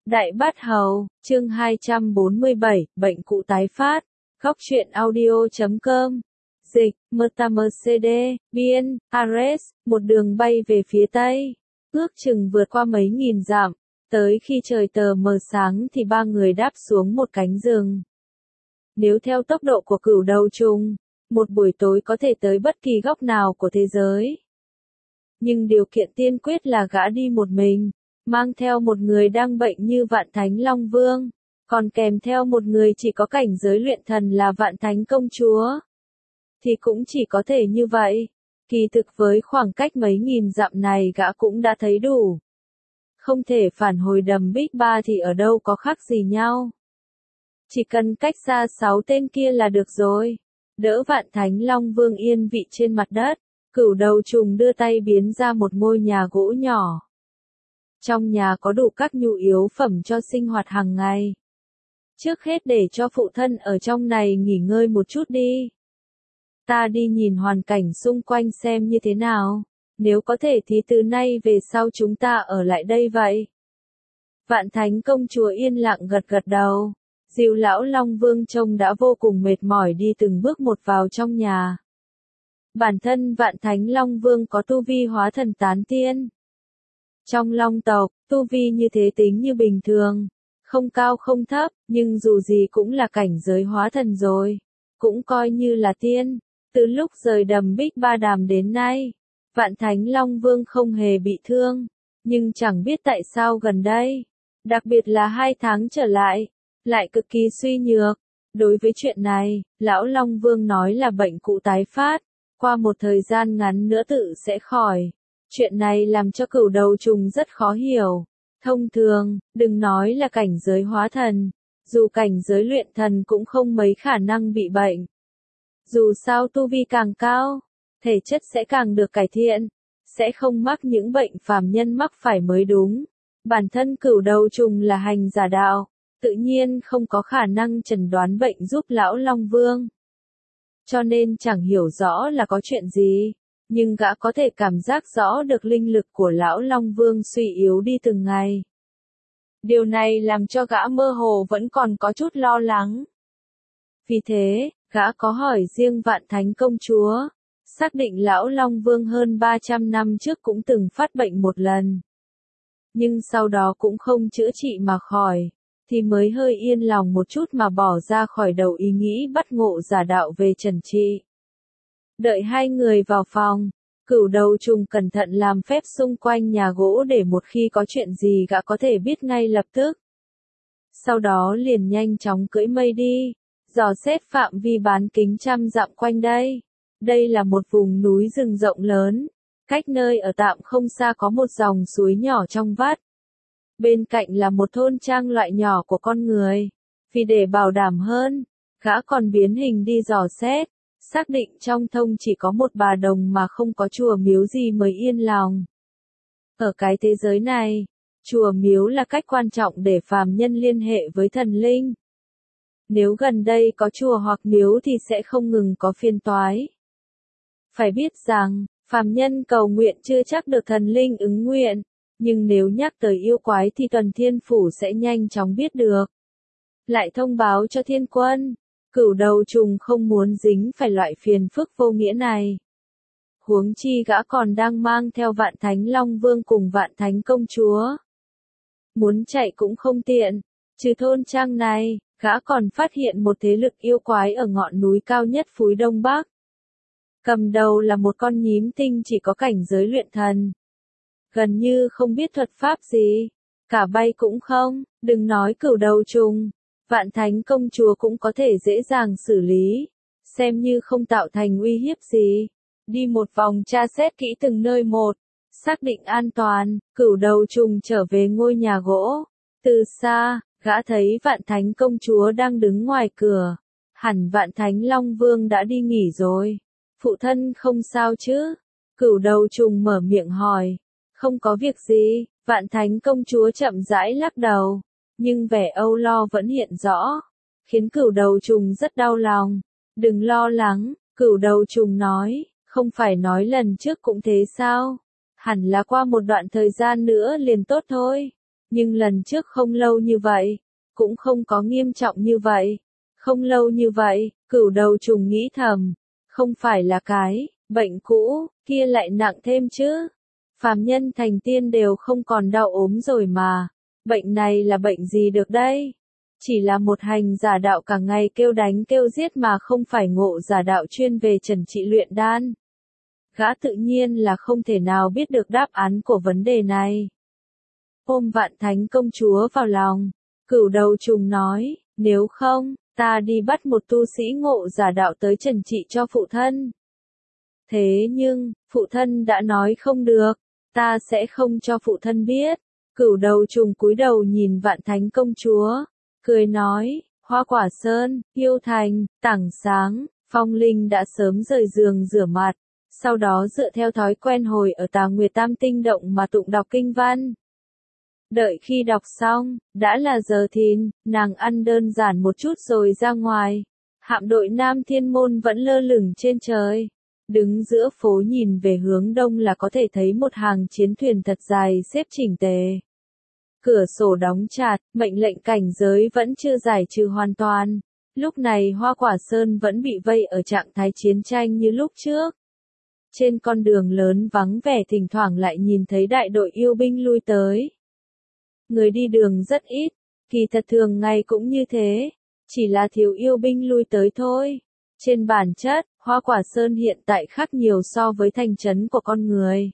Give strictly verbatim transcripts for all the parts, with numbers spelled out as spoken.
Đại Bát Hầu, chương hai trăm bốn mươi bảy, bệnh cũ tái phát. Góc truyện audio chấm com. Dịch, Mtamcd, biên, Ares, một đường bay về phía tây. Ước chừng vượt qua mấy nghìn dặm. Tới khi trời tờ mờ sáng thì ba người đáp xuống một cánh rừng. Nếu theo tốc độ của cửu đầu trùng, một buổi tối có thể tới bất kỳ góc nào của thế giới. Nhưng điều kiện tiên quyết là gã đi một mình, mang theo một người đang bệnh như Vạn Thánh Long Vương, còn kèm theo một người chỉ có cảnh giới luyện thần là Vạn Thánh Công Chúa. Thì cũng chỉ có thể như vậy. Kỳ thực với khoảng cách mấy nghìn dặm này gã cũng đã thấy đủ. Không thể phản hồi đầm Bích Ba thì ở đâu có khác gì nhau. Chỉ cần cách xa sáu tên kia là được rồi. Đỡ Vạn Thánh Long Vương yên vị trên mặt đất, cửu đầu trùng đưa tay biến ra một ngôi nhà gỗ nhỏ. Trong nhà có đủ các nhu yếu phẩm cho sinh hoạt hàng ngày. Trước hết để cho phụ thân ở trong này nghỉ ngơi một chút đi. Ta đi nhìn hoàn cảnh xung quanh xem như thế nào. Nếu có thể thì từ nay về sau chúng ta ở lại đây vậy. Vạn Thánh Công Chúa yên lặng gật gật đầu. Dìu lão Long Vương trông đã vô cùng mệt mỏi đi từng bước một vào trong nhà. Bản thân Vạn Thánh Long Vương có tu vi hóa thần tán tiên. Trong Long tộc, tu vi như thế tính như bình thường, không cao không thấp, nhưng dù gì cũng là cảnh giới hóa thần rồi, cũng coi như là tiên. Từ lúc rời đầm Bích Ba Đàm đến nay, Vạn Thánh Long Vương không hề bị thương, nhưng chẳng biết tại sao gần đây, đặc biệt là hai tháng trở lại, lại cực kỳ suy nhược. Đối với chuyện này, lão Long Vương nói là bệnh cũ tái phát, qua một thời gian ngắn nữa tự sẽ khỏi. Chuyện này làm cho cửu đầu trùng rất khó hiểu. Thông thường, đừng nói là cảnh giới hóa thần, dù cảnh giới luyện thần cũng không mấy khả năng bị bệnh. Dù sao tu vi càng cao, thể chất sẽ càng được cải thiện, sẽ không mắc những bệnh phàm nhân mắc phải mới đúng. Bản thân cửu đầu trùng là hành giả đạo, tự nhiên không có khả năng chẩn đoán bệnh giúp lão Long Vương. Cho nên chẳng hiểu rõ là có chuyện gì. Nhưng gã có thể cảm giác rõ được linh lực của lão Long Vương suy yếu đi từng ngày. Điều này làm cho gã mơ hồ vẫn còn có chút lo lắng. Vì thế, gã có hỏi riêng Vạn Thánh Công Chúa, xác định lão Long Vương hơn ba trăm năm trước cũng từng phát bệnh một lần. Nhưng sau đó cũng không chữa trị mà khỏi, thì mới hơi yên lòng một chút mà bỏ ra khỏi đầu ý nghĩ bắt ngộ giả đạo về trần trị. Đợi hai người vào phòng, cửu đầu trùng cẩn thận làm phép xung quanh nhà gỗ để một khi có chuyện gì gã có thể biết ngay lập tức. Sau đó liền nhanh chóng cưỡi mây đi, dò xét phạm vi bán kính trăm dặm quanh đây. Đây là một vùng núi rừng rộng lớn, cách nơi ở tạm không xa có một dòng suối nhỏ trong vắt. Bên cạnh là một thôn trang loại nhỏ của con người. Vì để bảo đảm hơn, gã còn biến hình đi dò xét. Xác định trong thông chỉ có một bà đồng mà không có chùa miếu gì mới yên lòng. Ở cái thế giới này, chùa miếu là cách quan trọng để phàm nhân liên hệ với thần linh. Nếu gần đây có chùa hoặc miếu thì sẽ không ngừng có phiền toái. Phải biết rằng, phàm nhân cầu nguyện chưa chắc được thần linh ứng nguyện, nhưng nếu nhắc tới yêu quái thì Tuần Thiên Phủ sẽ nhanh chóng biết được. Lại thông báo cho thiên quân. Cửu đầu trùng không muốn dính phải loại phiền phức vô nghĩa này. Huống chi gã còn đang mang theo Vạn Thánh Long Vương cùng Vạn Thánh Công Chúa. Muốn chạy cũng không tiện. Trừ thôn trang này, gã còn phát hiện một thế lực yêu quái ở ngọn núi cao nhất phúi Đông Bắc. Cầm đầu là một con nhím tinh chỉ có cảnh giới luyện thần. Gần như không biết thuật pháp gì. Cả bay cũng không, đừng nói cửu đầu trùng. Vạn Thánh Công Chúa cũng có thể dễ dàng xử lý, xem như không tạo thành uy hiếp gì. Đi một vòng tra xét kỹ từng nơi một, xác định an toàn, cửu đầu trùng trở về ngôi nhà gỗ. Từ xa, gã thấy Vạn Thánh Công Chúa đang đứng ngoài cửa. Hẳn Vạn Thánh Long Vương đã đi nghỉ rồi. Phụ thân không sao chứ? Cửu đầu trùng mở miệng hỏi. Không có việc gì, Vạn Thánh Công Chúa chậm rãi lắc đầu. Nhưng vẻ âu lo vẫn hiện rõ, khiến cửu đầu trùng rất đau lòng. Đừng lo lắng, cửu đầu trùng nói, không phải nói lần trước cũng thế sao? Hẳn là qua một đoạn thời gian nữa liền tốt thôi. Nhưng lần trước không lâu như vậy, cũng không có nghiêm trọng như vậy. Không lâu như vậy, cửu đầu trùng nghĩ thầm, không phải là cái bệnh cũ kia lại nặng thêm chứ. Phàm nhân thành tiên đều không còn đau ốm rồi mà. Bệnh này là bệnh gì được đây? Chỉ là một hành giả đạo cả ngày kêu đánh kêu giết mà không phải ngộ giả đạo chuyên về trần trị luyện đan. Gã tự nhiên là không thể nào biết được đáp án của vấn đề này. Ôm Vạn Thánh công chúa vào lòng, cửu đầu trùng nói, nếu không, ta đi bắt một tu sĩ ngộ giả đạo tới trần trị cho phụ thân. Thế nhưng, phụ thân đã nói không được, ta sẽ không cho phụ thân biết. Cửu đầu trùng cúi đầu nhìn Vạn Thánh công chúa, cười nói, Hoa Quả Sơn, Yêu Thành, Tảng Sáng, Phong Linh đã sớm rời giường rửa mặt, sau đó dựa theo thói quen hồi ở Tà Nguyệt Tam Tinh Động mà tụng đọc kinh văn. Đợi khi đọc xong, đã là giờ thìn, nàng ăn đơn giản một chút rồi ra ngoài. Hạm đội Nam Thiên Môn vẫn lơ lửng trên trời. Đứng giữa phố nhìn về hướng đông là có thể thấy một hàng chiến thuyền thật dài xếp chỉnh tề. Cửa sổ đóng chặt, mệnh lệnh cảnh giới vẫn chưa giải trừ hoàn toàn. Lúc này Hoa Quả Sơn vẫn bị vây ở trạng thái chiến tranh như lúc trước. Trên con đường lớn vắng vẻ thỉnh thoảng lại nhìn thấy đại đội yêu binh lui tới. Người đi đường rất ít, kỳ thật thường ngày cũng như thế, chỉ là thiếu yêu binh lui tới thôi. Trên bản chất, Hoa Quả Sơn hiện tại khác nhiều so với thành trấn của con người.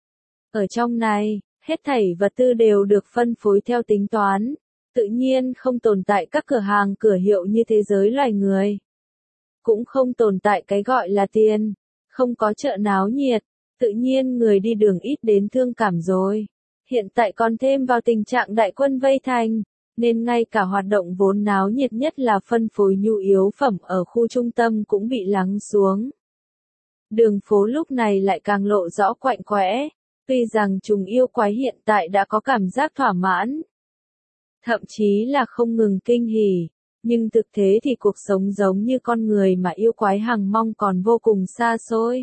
Ở trong này, hết thảy vật tư đều được phân phối theo tính toán, tự nhiên không tồn tại các cửa hàng cửa hiệu như thế giới loài người. Cũng không tồn tại cái gọi là tiền, không có chợ náo nhiệt, tự nhiên người đi đường ít đến thương cảm rồi. Hiện tại còn thêm vào tình trạng đại quân vây thành, nên ngay cả hoạt động vốn náo nhiệt nhất là phân phối nhu yếu phẩm ở khu trung tâm cũng bị lắng xuống. Đường phố lúc này lại càng lộ rõ quạnh quẽ, tuy rằng trùng yêu quái hiện tại đã có cảm giác thỏa mãn, thậm chí là không ngừng kinh hỉ, nhưng thực tế thì cuộc sống giống như con người mà yêu quái hằng mong còn vô cùng xa xôi.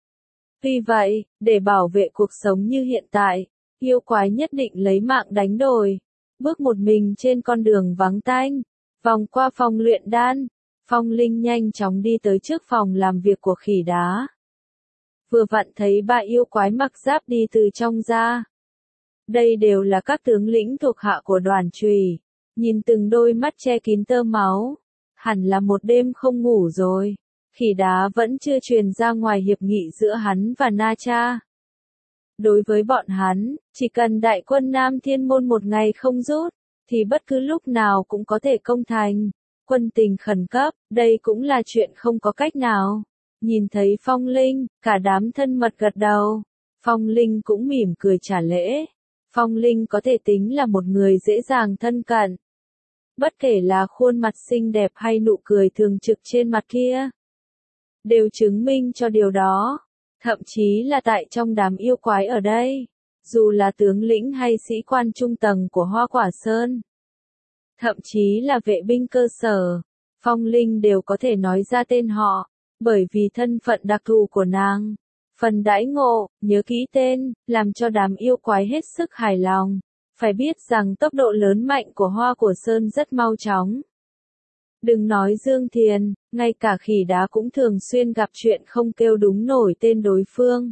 Vì vậy, để bảo vệ cuộc sống như hiện tại, yêu quái nhất định lấy mạng đánh đổi, bước một mình trên con đường vắng tanh, vòng qua phòng luyện đan, Phong Linh nhanh chóng đi tới trước phòng làm việc của khỉ đá. Vừa vặn thấy ba yêu quái mặc giáp đi từ trong ra. Đây đều là các tướng lĩnh thuộc hạ của Đoàn Chùy, nhìn từng đôi mắt che kín tơ máu, hẳn là một đêm không ngủ rồi. Khỉ đá vẫn chưa truyền ra ngoài hiệp nghị giữa hắn và Na Cha. Đối với bọn hắn, chỉ cần đại quân Nam Thiên Môn một ngày không rút, thì bất cứ lúc nào cũng có thể công thành. Quân tình khẩn cấp, đây cũng là chuyện không có cách nào. Nhìn thấy Phong Linh, cả đám thân mật gật đầu. Phong Linh cũng mỉm cười trả lễ. Phong Linh có thể tính là một người dễ dàng thân cận. Bất kể là khuôn mặt xinh đẹp hay nụ cười thường trực trên mặt kia, đều chứng minh cho điều đó. Thậm chí là tại trong đám yêu quái ở đây, dù là tướng lĩnh hay sĩ quan trung tầng của Hoa Quả Sơn, thậm chí là vệ binh cơ sở, Phong Linh đều có thể nói ra tên họ, bởi vì thân phận đặc thù của nàng. Phần đãi ngộ, nhớ kỹ tên, làm cho đám yêu quái hết sức hài lòng. Phải biết rằng tốc độ lớn mạnh của Hoa Quả Sơn rất mau chóng. Đừng nói Dương Thiền, ngay cả khỉ đá cũng thường xuyên gặp chuyện không kêu đúng nổi tên đối phương.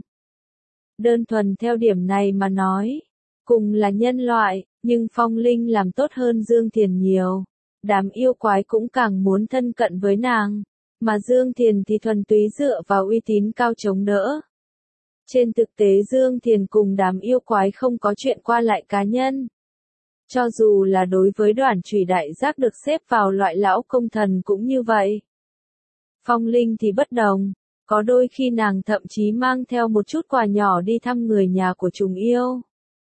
Đơn thuần theo điểm này mà nói, cùng là nhân loại, nhưng Phong Linh làm tốt hơn Dương Thiền nhiều. Đám yêu quái cũng càng muốn thân cận với nàng, mà Dương Thiền thì thuần túy dựa vào uy tín cao chống đỡ. Trên thực tế Dương Thiền cùng đám yêu quái không có chuyện qua lại cá nhân. Cho dù là đối với Đoàn Chùy đại giác được xếp vào loại lão công thần cũng như vậy. Phong Linh thì bất đồng, có đôi khi nàng thậm chí mang theo một chút quà nhỏ đi thăm người nhà của trùng yêu.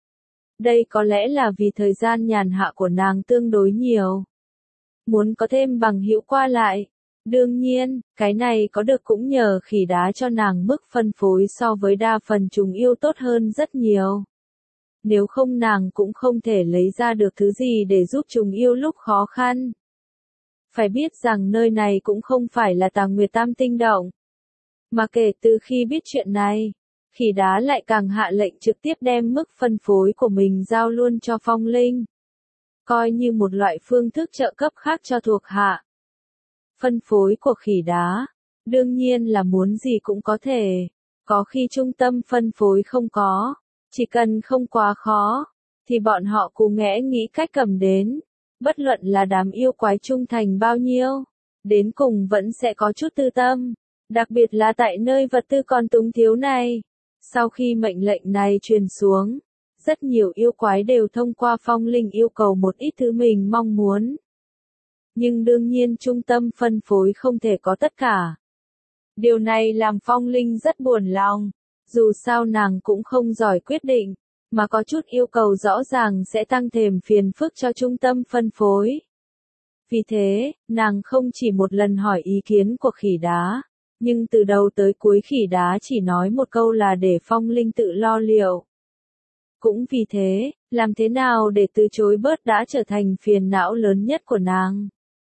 Đây có lẽ là vì thời gian nhàn hạ của nàng tương đối nhiều. Muốn có thêm bằng hữu qua lại. Đương nhiên, cái này có được cũng nhờ khỉ đá cho nàng mức phân phối so với đa phần trùng yêu tốt hơn rất nhiều. Nếu không nàng cũng không thể lấy ra được thứ gì để giúp trùng yêu lúc khó khăn. Phải biết rằng nơi này cũng không phải là Tà Nguyệt Tam Tinh Động. Mà kể từ khi biết chuyện này, Khỉ đá lại càng hạ lệnh trực tiếp đem mức phân phối của mình giao luôn cho Phong Linh. Coi như một loại phương thức trợ cấp khác cho thuộc hạ. Phân phối của khỉ đá, đương nhiên là muốn gì cũng có thể. Có khi trung tâm phân phối không có, chỉ cần không quá khó, thì bọn họ cú nghẽ nghĩ cách cầm đến. Bất luận là đám yêu quái trung thành bao nhiêu, đến cùng vẫn sẽ có chút tư tâm, đặc biệt là tại nơi vật tư còn túng thiếu này. Sau khi mệnh lệnh này truyền xuống, rất nhiều yêu quái đều thông qua Phong Linh yêu cầu một ít thứ mình mong muốn. Nhưng đương nhiên trung tâm phân phối không thể có tất cả. Điều này làm Phong Linh rất buồn lòng, dù sao nàng cũng không giỏi quyết định, mà có chút yêu cầu rõ ràng sẽ tăng thêm phiền phức cho trung tâm phân phối. Vì thế, nàng không chỉ một lần hỏi ý kiến của khỉ đá, nhưng từ đầu tới cuối khỉ đá chỉ nói một câu là để Phong Linh tự lo liệu. Cũng vì thế, làm thế nào để từ chối bớt đã trở thành phiền não lớn nhất của nàng.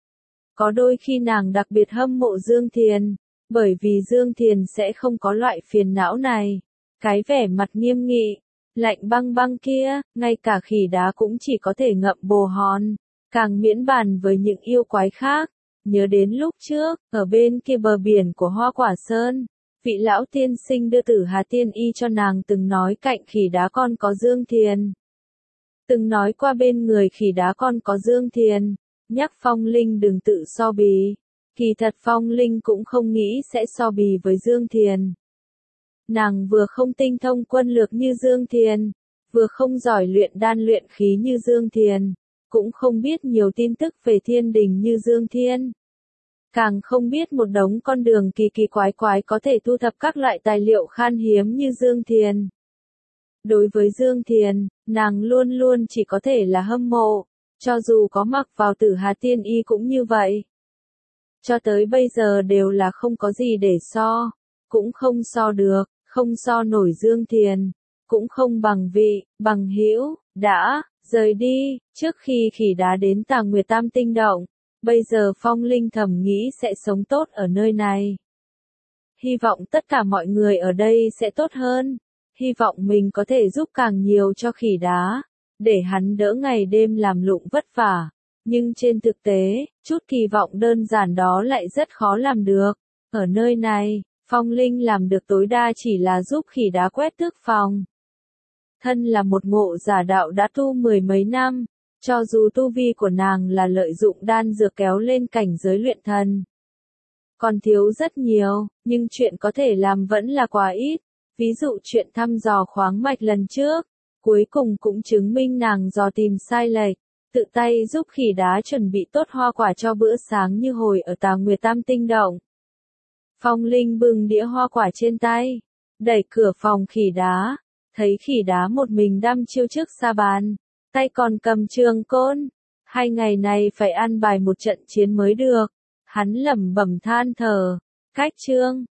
Có đôi khi nàng đặc biệt hâm mộ Dương Thiền, bởi vì Dương Thiền sẽ không có loại phiền não này. Cái vẻ mặt nghiêm nghị, lạnh băng băng kia, ngay cả khỉ đá cũng chỉ có thể ngậm bồ hòn, càng miễn bàn với những yêu quái khác. Nhớ đến lúc trước, ở bên kia bờ biển của Hoa Quả Sơn, vị lão tiên sinh đưa Tử Hà Tiên Y cho nàng từng nói cạnh khỉ đá con có Dương Thiền. Từng nói qua bên người khỉ đá con có Dương Thiền, nhắc Phong Linh đừng tự so bì. Kỳ thật Phong Linh cũng không nghĩ sẽ so bì với Dương Thiền. Nàng vừa không tinh thông quân lược như Dương Thiền, vừa không giỏi luyện đan luyện khí như Dương Thiền, cũng không biết nhiều tin tức về thiên đình như Dương Thiên. Càng không biết một đống con đường kỳ kỳ quái quái có thể thu thập các loại tài liệu khan hiếm như Dương Thiền. Đối với Dương Thiền, nàng luôn luôn chỉ có thể là hâm mộ, cho dù có mặc vào Tử Hà Tiên Y cũng như vậy. Cho tới bây giờ đều là không có gì để so, cũng không so được, không so nổi Dương Thiền, cũng không bằng vị, bằng hữu, đã, rời đi, trước khi khỉ đá đến Tà Nguyệt Tam Tinh Động, bây giờ Phong Linh thầm nghĩ sẽ sống tốt ở nơi này. Hy vọng tất cả mọi người ở đây sẽ tốt hơn, hy vọng mình có thể giúp càng nhiều cho khỉ đá, để hắn đỡ ngày đêm làm lụng vất vả. Nhưng trên thực tế, chút kỳ vọng đơn giản đó lại rất khó làm được. Ở nơi này, Phong Linh làm được tối đa chỉ là giúp khỉ đá quét tước phòng. Thân là một ngộ giả đạo đã tu mười mấy năm, cho dù tu vi của nàng là lợi dụng đan dược kéo lên cảnh giới luyện thần. Còn thiếu rất nhiều, nhưng chuyện có thể làm vẫn là quá ít. Ví dụ chuyện thăm dò khoáng mạch lần trước, cuối cùng cũng chứng minh nàng dò tìm sai lệch. Tự tay giúp khỉ đá chuẩn bị tốt hoa quả cho bữa sáng như hồi ở Tà Nguyệt Tam Tinh Động. Phong Linh bưng đĩa hoa quả trên tay, đẩy cửa phòng khỉ đá, thấy khỉ đá một mình đăm chiêu trước sa bàn, tay còn cầm trường côn. Hai ngày này phải ăn bài một trận chiến mới được. Hắn lẩm bẩm than thở, cách chương.